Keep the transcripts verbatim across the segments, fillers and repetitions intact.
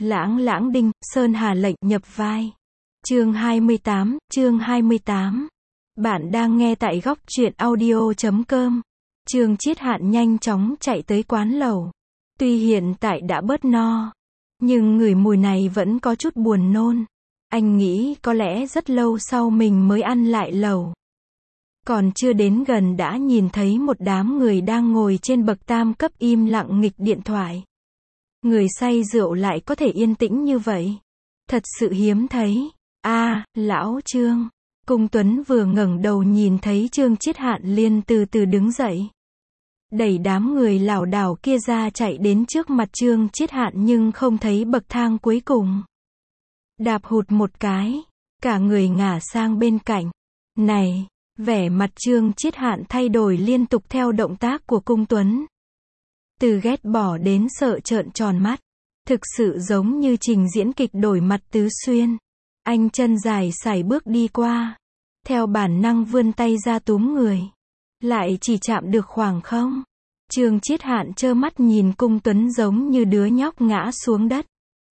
Lãng lãng đinh, Sơn Hà lệnh nhập vai. Chương hai mươi tám, chương hai mươi tám. Bạn đang nghe tại góc truyện audio chấm com. Trương Chiết Hạn nhanh chóng chạy tới quán lẩu. Tuy hiện tại đã bớt no, nhưng ngửi mùi này vẫn có chút buồn nôn. Anh nghĩ có lẽ rất lâu sau mình mới ăn lại lẩu. Còn chưa đến gần đã nhìn thấy một đám người đang ngồi trên bậc tam cấp im lặng nghịch điện thoại. Người say rượu lại có thể yên tĩnh như vậy. Thật sự hiếm thấy. A, à, lão Trương. Cung Tuấn vừa ngẩng đầu nhìn thấy Trương Chiết Hạn liền từ từ đứng dậy. Đẩy đám người lảo đảo kia ra chạy đến trước mặt Trương Chiết Hạn nhưng không thấy bậc thang cuối cùng. Đạp hụt một cái, cả người ngả sang bên cạnh. Này, vẻ mặt Trương Chiết Hạn thay đổi liên tục theo động tác của Cung Tuấn. Từ ghét bỏ đến sợ trợn tròn mắt. Thực sự giống như trình diễn kịch đổi mặt tứ xuyên. Anh chân dài sải bước đi qua. Theo bản năng vươn tay ra túm người. Lại chỉ chạm được khoảng không. Trương Chiết Hạn trơ mắt nhìn Cung Tuấn giống như đứa nhóc ngã xuống đất.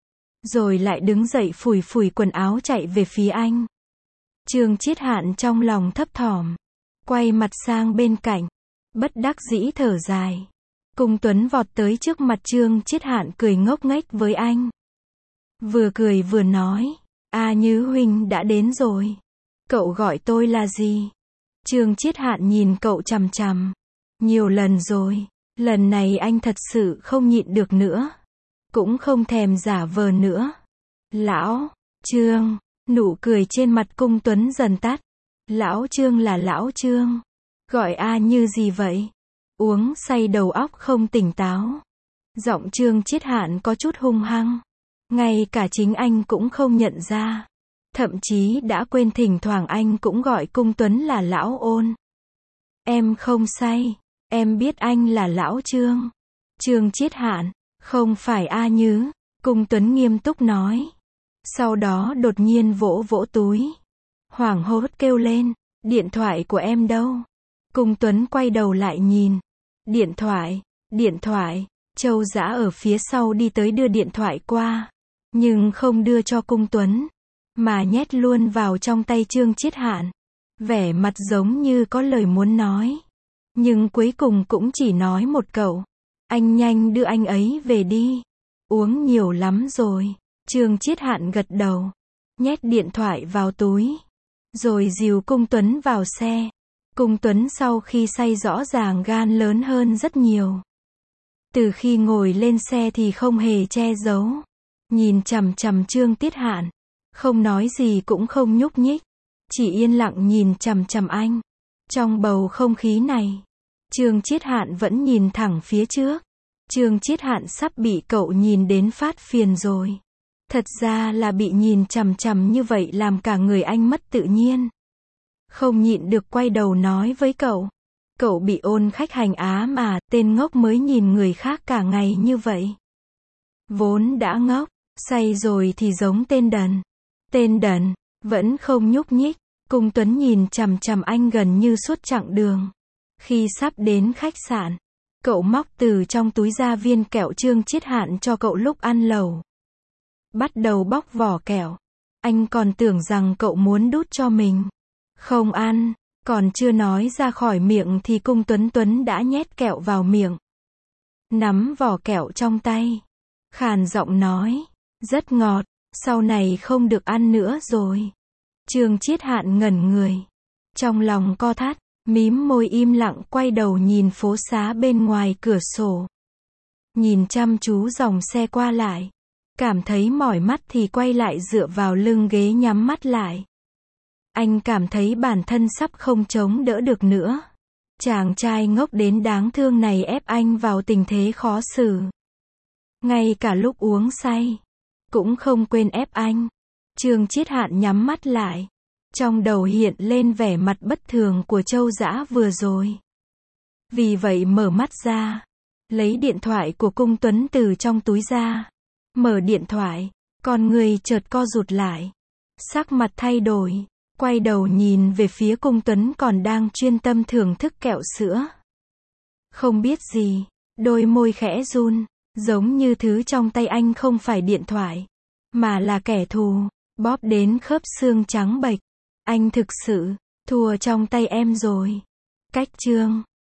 Rồi lại đứng dậy phủi phủi quần áo chạy về phía anh. Trương Chiết Hạn trong lòng thấp thỏm. Quay mặt sang bên cạnh. Bất đắc dĩ thở dài. Cung Tuấn vọt tới trước mặt Trương Chiết Hạn cười ngốc nghếch với anh. Vừa cười vừa nói. A Nhứ huynh đã đến rồi. Cậu gọi tôi là gì? Trương Chiết Hạn nhìn cậu chằm chằm. Nhiều lần rồi. Lần này anh thật sự không nhịn được nữa. Cũng không thèm giả vờ nữa. Lão Trương. Nụ cười trên mặt Cung Tuấn dần tắt. Lão Trương là Lão Trương. Gọi A Như gì vậy? Uống say đầu óc không tỉnh táo. Giọng Trương Chiết Hạn có chút hung hăng. Ngay cả chính anh cũng không nhận ra. Thậm chí đã quên thỉnh thoảng anh cũng gọi Cung Tuấn là Lão Ôn. Em không say. Em biết anh là Lão Trương. Trương Chiết Hạn. Không phải A Nhứ. Cung Tuấn nghiêm túc nói. Sau đó đột nhiên vỗ vỗ túi. Hoảng hốt kêu lên. Điện thoại của em đâu? Cung Tuấn quay đầu lại nhìn. Điện thoại, điện thoại. Châu Dã ở phía sau đi tới đưa điện thoại qua. Nhưng không đưa cho Cung Tuấn. Mà nhét luôn vào trong tay Trương Chiết Hạn. Vẻ mặt giống như có lời muốn nói. Nhưng cuối cùng cũng chỉ nói một câu. Anh nhanh đưa anh ấy về đi. Uống nhiều lắm rồi. Trương Chiết Hạn gật đầu. Nhét điện thoại vào túi. Rồi dìu Cung Tuấn vào xe. Cung Tuấn sau khi say rõ ràng gan lớn hơn rất nhiều. Từ khi ngồi lên xe thì không hề che giấu. Nhìn chằm chằm Trương Chiết Hạn. Không nói gì cũng không nhúc nhích. Chỉ yên lặng nhìn chằm chằm anh. Trong bầu không khí này, Trương Chiết Hạn vẫn nhìn thẳng phía trước. Trương Chiết Hạn sắp bị cậu nhìn đến phát phiền rồi. Thật ra là bị nhìn chằm chằm như vậy làm cả người anh mất tự nhiên. Không nhịn được quay đầu nói với cậu. Cậu bị Ôn khách hành á mà, tên ngốc mới nhìn người khác cả ngày như vậy. Vốn đã ngốc, say rồi thì giống tên đần. Tên đần, vẫn không nhúc nhích. Cung Tuấn nhìn chằm chằm anh gần như suốt chặng đường. Khi sắp đến khách sạn, cậu móc từ trong túi ra viên kẹo Trương Chiết Hạn cho cậu lúc ăn lẩu. Bắt đầu bóc vỏ kẹo. Anh còn tưởng rằng cậu muốn đút cho mình. Không ăn, còn chưa nói ra khỏi miệng thì Cung Tuấn Tuấn đã nhét kẹo vào miệng. Nắm vỏ kẹo trong tay. Khàn giọng nói. Rất ngọt, sau này không được ăn nữa rồi. Trương Chiết Hạn ngẩn người. Trong lòng co thắt, mím môi im lặng quay đầu nhìn phố xá bên ngoài cửa sổ. Nhìn chăm chú dòng xe qua lại. Cảm thấy mỏi mắt thì quay lại dựa vào lưng ghế nhắm mắt lại. Anh cảm thấy bản thân sắp không chống đỡ được nữa. Chàng trai ngốc đến đáng thương này ép anh vào tình thế khó xử. Ngay cả lúc uống say, cũng không quên ép anh. Trương Chiết Hạn nhắm mắt lại. Trong đầu hiện lên vẻ mặt bất thường của Châu Dã vừa rồi. Vì vậy mở mắt ra. Lấy điện thoại của Cung Tuấn từ trong túi ra. Mở điện thoại. Con người chợt co rụt lại. Sắc mặt thay đổi. Quay đầu nhìn về phía Cung Tuấn còn đang chuyên tâm thưởng thức kẹo sữa. Không biết gì. Đôi môi khẽ run. Giống như thứ trong tay anh không phải điện thoại, mà là kẻ thù, bóp đến khớp xương trắng bệch. Anh thực sự thua trong tay em rồi. Cách chương